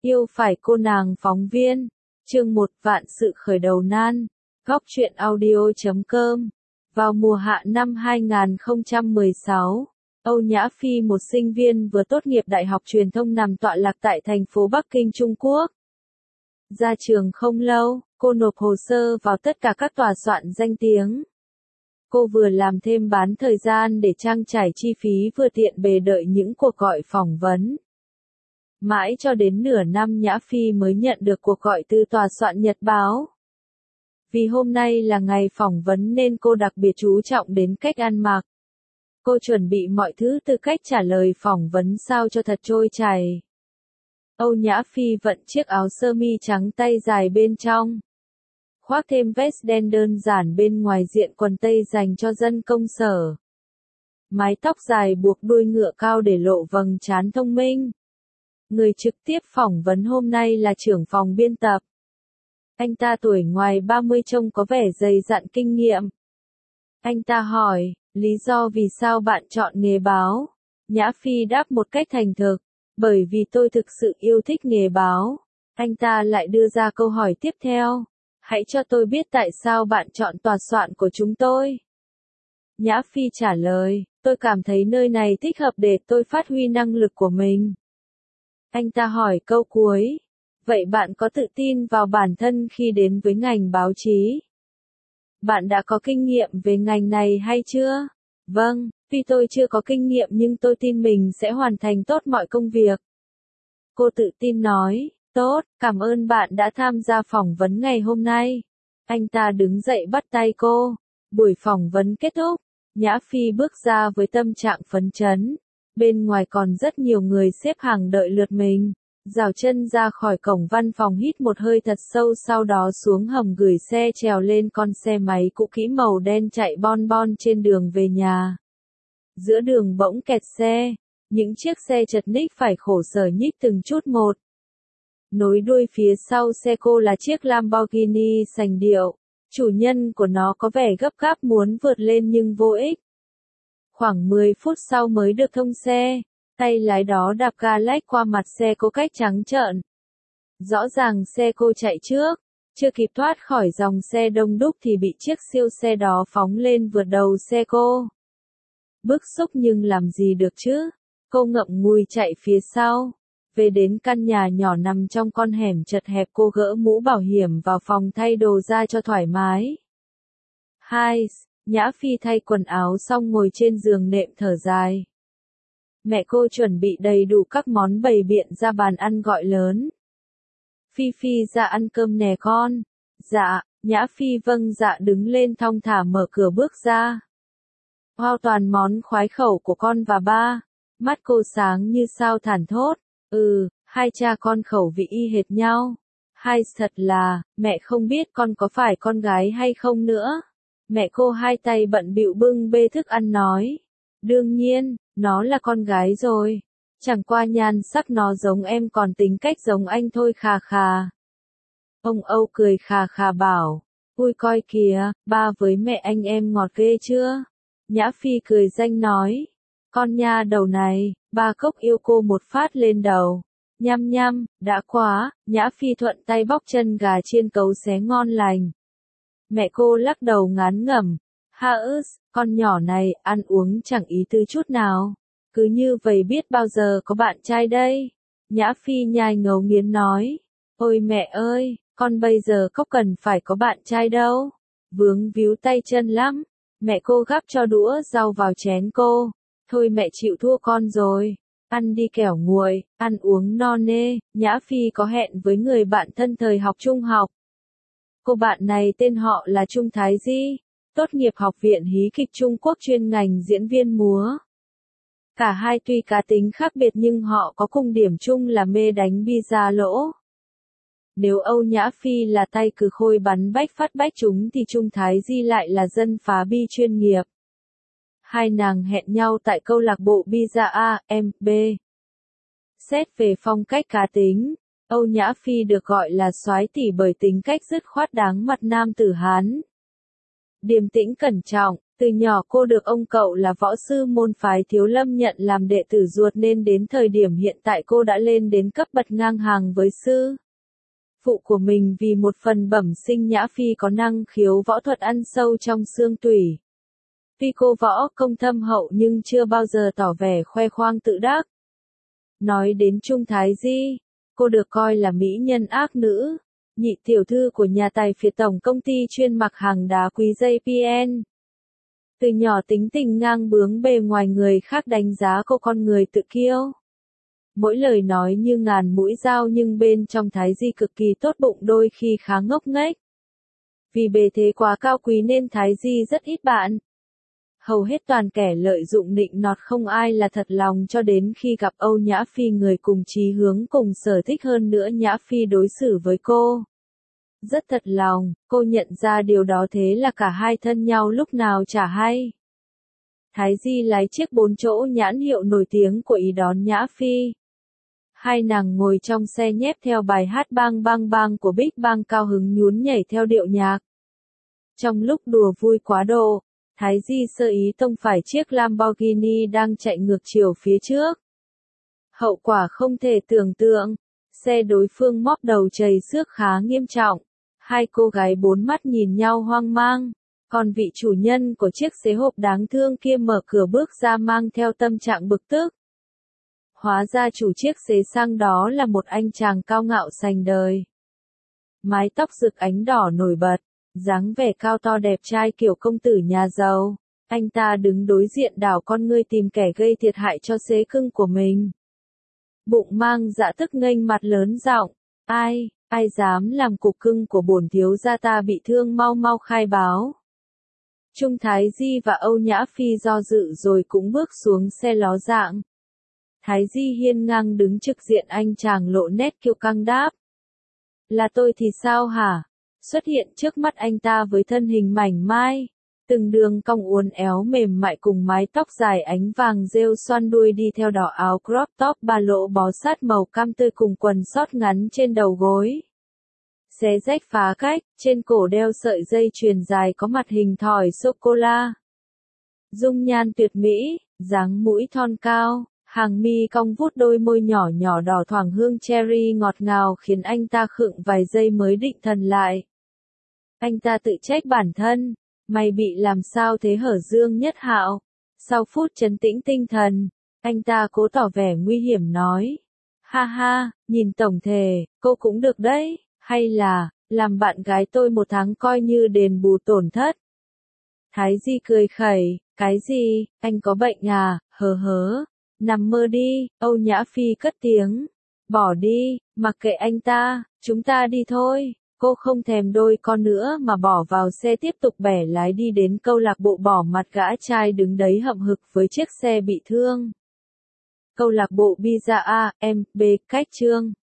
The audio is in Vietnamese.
Yêu phải cô nàng phóng viên. Chương 1 Vạn sự khởi đầu nan. Góc truyện audio.com. Vào mùa hạ năm 2016, Âu Nhã Phi, một sinh viên vừa tốt nghiệp Đại học Truyền thông nằm tọa lạc tại thành phố Bắc Kinh, Trung Quốc. Ra trường không lâu, cô nộp hồ sơ vào tất cả các tòa soạn danh tiếng. Cô vừa làm thêm bán thời gian để trang trải chi phí vừa tiện bề đợi những cuộc gọi phỏng vấn. Mãi cho đến nửa năm Nhã Phi mới nhận được cuộc gọi từ tòa soạn Nhật báo. Vì hôm nay là ngày phỏng vấn nên cô đặc biệt chú trọng đến cách ăn mặc. Cô chuẩn bị mọi thứ từ cách trả lời phỏng vấn sao cho thật trôi chảy. Âu Nhã Phi vận chiếc áo sơ mi trắng tay dài bên trong. Khoác thêm vest đen đơn giản bên ngoài, diện quần tây dành cho dân công sở. Mái tóc dài buộc đuôi ngựa cao để lộ vầng trán thông minh. Người trực tiếp phỏng vấn hôm nay là trưởng phòng biên tập. Anh ta tuổi ngoài 30, trông có vẻ dày dặn kinh nghiệm. Anh ta hỏi, lý do vì sao bạn chọn nghề báo? Nhã Phi đáp một cách thành thực, bởi vì tôi thực sự yêu thích nghề báo. Anh ta lại đưa ra câu hỏi tiếp theo, hãy cho tôi biết tại sao bạn chọn tòa soạn của chúng tôi. Nhã Phi trả lời, tôi cảm thấy nơi này thích hợp để tôi phát huy năng lực của mình. Anh ta hỏi câu cuối, vậy bạn có tự tin vào bản thân khi đến với ngành báo chí? Bạn đã có kinh nghiệm về ngành này hay chưa? Vâng, tuy tôi chưa có kinh nghiệm nhưng tôi tin mình sẽ hoàn thành tốt mọi công việc. Cô tự tin nói, tốt, cảm ơn bạn đã tham gia phỏng vấn ngày hôm nay. Anh ta đứng dậy bắt tay cô. Buổi phỏng vấn kết thúc, Nhã Phi bước ra với tâm trạng phấn chấn. Bên ngoài còn rất nhiều người xếp hàng đợi lượt mình. Rào chân ra khỏi cổng văn phòng, hít một hơi thật sâu, sau đó xuống hầm gửi xe, trèo lên con xe máy cũ kỹ màu đen chạy bon bon trên đường về nhà. Giữa đường bỗng kẹt xe, những chiếc xe chật ních phải khổ sở nhích từng chút một. Nối đuôi phía sau xe cô là chiếc Lamborghini sành điệu. Chủ nhân của nó có vẻ gấp gáp muốn vượt lên nhưng vô ích. Khoảng 10 phút sau mới được thông xe, tay lái đó đạp ga lách qua mặt xe cô cách trắng trợn. Rõ ràng xe cô chạy trước, chưa kịp thoát khỏi dòng xe đông đúc thì bị chiếc siêu xe đó phóng lên vượt đầu xe cô. Bức xúc nhưng làm gì được chứ, cô ngậm ngùi chạy phía sau. Về đến căn nhà nhỏ nằm trong con hẻm chật hẹp, cô gỡ mũ bảo hiểm vào phòng thay đồ ra cho thoải mái. Nhã Phi thay quần áo xong ngồi trên giường nệm thở dài. Mẹ cô chuẩn bị đầy đủ các món bày biện ra bàn ăn gọi lớn. Phi Phi ra ăn cơm nè con. Dạ, Nhã Phi vâng dạ đứng lên thong thả mở cửa bước ra. Wow, toàn món khoái khẩu của con và ba. Mắt cô sáng như sao thản thốt. Hai cha con khẩu vị y hệt nhau. Thật là, mẹ không biết con có phải con gái hay không nữa. Mẹ cô hai tay bận bịu bưng bê thức ăn nói. Đương nhiên, nó là con gái rồi. Chẳng qua nhan sắc nó giống em còn tính cách giống anh thôi khà khà. Ông Âu cười khà khà bảo. Ui coi kìa, ba với mẹ anh em ngọt ghê chưa? Nhã Phi cười danh nói. Con nha đầu này, ba cốc yêu cô một phát lên đầu. Nhăm nhăm, đã quá, Nhã Phi thuận tay bóc chân gà chiên cấu xé ngon lành. Mẹ cô lắc đầu ngán ngẩm. Con nhỏ này, ăn uống chẳng ý tư chút nào. Cứ như vậy biết bao giờ có bạn trai đây. Nhã Phi nhai ngấu nghiến nói. Ôi mẹ ơi, con bây giờ không cần phải có bạn trai đâu. Vướng víu tay chân lắm. Mẹ cô gắp cho đũa rau vào chén cô. Thôi mẹ chịu thua con rồi. Ăn đi kẻo nguội, ăn uống no nê. Nhã Phi có hẹn với người bạn thân thời học trung học. Cô bạn này tên họ là Trung Thái Di, tốt nghiệp Học viện Hí kịch Trung Quốc chuyên ngành diễn viên múa. Cả hai tuy cá tính khác biệt nhưng họ có cùng điểm chung là mê đánh bi-a lỗ. Nếu Âu Nhã Phi là tay cừ khôi bắn bách phát bách chúng thì Trung Thái Di lại là dân phá bi chuyên nghiệp. Hai nàng hẹn nhau tại câu lạc bộ bi-a MB. Xét về phong cách cá tính, Âu Nhã Phi được gọi là soái tỷ bởi tính cách dứt khoát đáng mặt nam tử Hán. Điềm tĩnh cẩn trọng, Từ nhỏ cô được ông cậu là võ sư môn phái Thiếu Lâm nhận làm đệ tử ruột nên đến thời điểm hiện tại cô đã lên đến cấp bậc ngang hàng với sư phụ của mình vì một phần bẩm sinh Nhã Phi có năng khiếu võ thuật ăn sâu trong xương tủy. Tuy cô võ công thâm hậu nhưng chưa bao giờ tỏ vẻ khoe khoang tự đắc. Nói đến Trung Thái Di, cô được coi là mỹ nhân ác nữ, nhị tiểu thư của nhà tài phiệt tổng công ty chuyên mặc hàng đá quý JPN. Từ nhỏ tính tình ngang bướng bề ngoài người khác đánh giá cô con người tự kiêu. Mỗi lời nói như ngàn mũi dao nhưng bên trong Thái Di cực kỳ tốt bụng đôi khi khá ngốc nghếch. Vì bề thế quá cao quý nên Thái Di rất ít bạn. Hầu hết toàn kẻ lợi dụng nịnh nọt không ai là thật lòng cho đến khi gặp Âu Nhã Phi người cùng chí hướng cùng sở thích hơn nữa Nhã Phi đối xử với cô rất thật lòng, cô nhận ra điều đó thế là cả hai thân nhau lúc nào chả hay. Thái Di lái chiếc 4 chỗ nhãn hiệu nổi tiếng của ý đón Nhã Phi. Hai nàng ngồi trong xe nhép theo bài hát Bang Bang Bang của Big Bang cao hứng nhún nhảy theo điệu nhạc. Trong lúc đùa vui quá độ, Thái Di sơ ý tông phải chiếc Lamborghini đang chạy ngược chiều phía trước. Hậu quả không thể tưởng tượng, xe đối phương móp đầu chầy xước khá nghiêm trọng. Hai cô gái bốn mắt nhìn nhau hoang mang, còn vị chủ nhân của chiếc xế hộp đáng thương kia mở cửa bước ra mang theo tâm trạng bực tức. Hóa ra chủ chiếc xế sang đó là một anh chàng cao ngạo sành đời. Mái tóc rực ánh đỏ nổi bật, dáng vẻ cao to đẹp trai kiểu công tử nhà giàu. Anh ta đứng đối diện đảo con ngươi tìm kẻ gây thiệt hại cho xế cưng của mình. Bụng mang dạ tức nghênh mặt lớn giọng, ai dám làm cục cưng của bổn thiếu gia ta bị thương mau mau khai báo. Trung Thái Di và Âu Nhã Phi do dự rồi cũng bước xuống xe ló dạng. Thái Di hiên ngang đứng trực diện anh chàng lộ nét kiêu căng đáp. Là tôi thì sao hả? Xuất hiện trước mắt anh ta với thân hình mảnh mai, từng đường cong uốn éo mềm mại cùng mái tóc dài ánh vàng rêu xoăn đuôi đi theo đỏ áo crop top ba lỗ bó sát màu cam tươi cùng quần sót ngắn trên đầu gối. Xé rách phá cách, trên cổ đeo sợi dây chuyền dài có mặt hình thỏi sô-cô-la. Dung nhan tuyệt mỹ, dáng mũi thon cao, hàng mi cong vút đôi môi nhỏ nhỏ đỏ thoảng hương cherry ngọt ngào khiến anh ta khựng vài giây mới định thần lại. Anh ta tự trách bản thân, mày bị làm sao thế hở Dương Nhất Hạo? Sau phút trấn tĩnh tinh thần, anh ta cố tỏ vẻ nguy hiểm nói. Ha ha, nhìn tổng thể, cô cũng được đấy, hay là, làm bạn gái tôi 1 tháng coi như đền bù tổn thất. Thái Di cười khẩy, cái gì, anh có bệnh à, hớ, nằm mơ đi, Âu Nhã Phi cất tiếng. Bỏ đi, mặc kệ anh ta, chúng ta đi thôi. Cô không thèm đôi con nữa mà bỏ vào xe tiếp tục bẻ lái đi đến câu lạc bộ bỏ mặt gã trai đứng đấy hậm hực với chiếc xe bị thương. Câu lạc bộ Pizza A, M, B, cách chương.